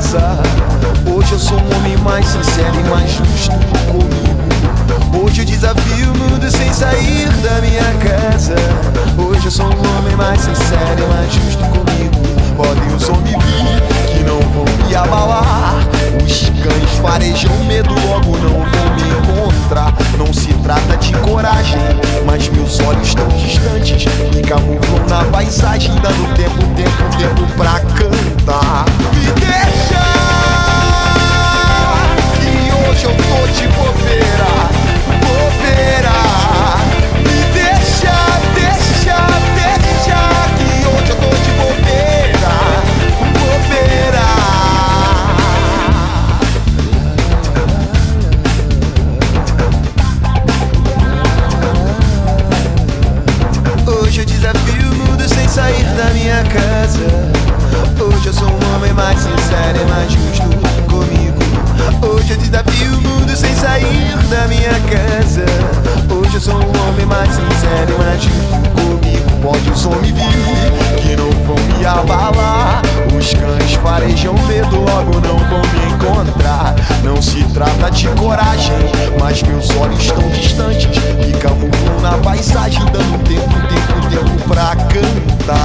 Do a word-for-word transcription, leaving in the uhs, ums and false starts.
casa. Hoje eu sou um homem mais sincero e mais justo comigo. Hoje eu desafio o mundo sem sair da minha casa. Hoje eu sou um homem mais sincero e mais justo comigo. Podem o som me vir, que não vão me abalar. Os cães farejam medo, logo não vão me encontrar. Não se trata de coragem, mas meus olhos estão distantes, me camuflam na paisagem, dando tempo, tempo, tempo pra cantar. Me deixa, que hoje eu tô de bobeira, bobeira. Me deixa, deixa, deixa, que hoje eu tô de bobeira, bobeira. Hoje eu desafio o mundo sem sair da minha casa. Hoje eu sou um homem mais sincero e mais justo comigo. Hoje eu desafio o mundo sem sair da minha casa. Hoje eu sou um homem mais sincero e mais justo comigo. Pode o som me vir, que não vão me abalar. Os cães farejam medo, logo não vão me encontrar. Não se trata de coragem, mas meus olhos estão distantes, me camuflam na paisagem, dando tempo, tempo, tempo pra cantar.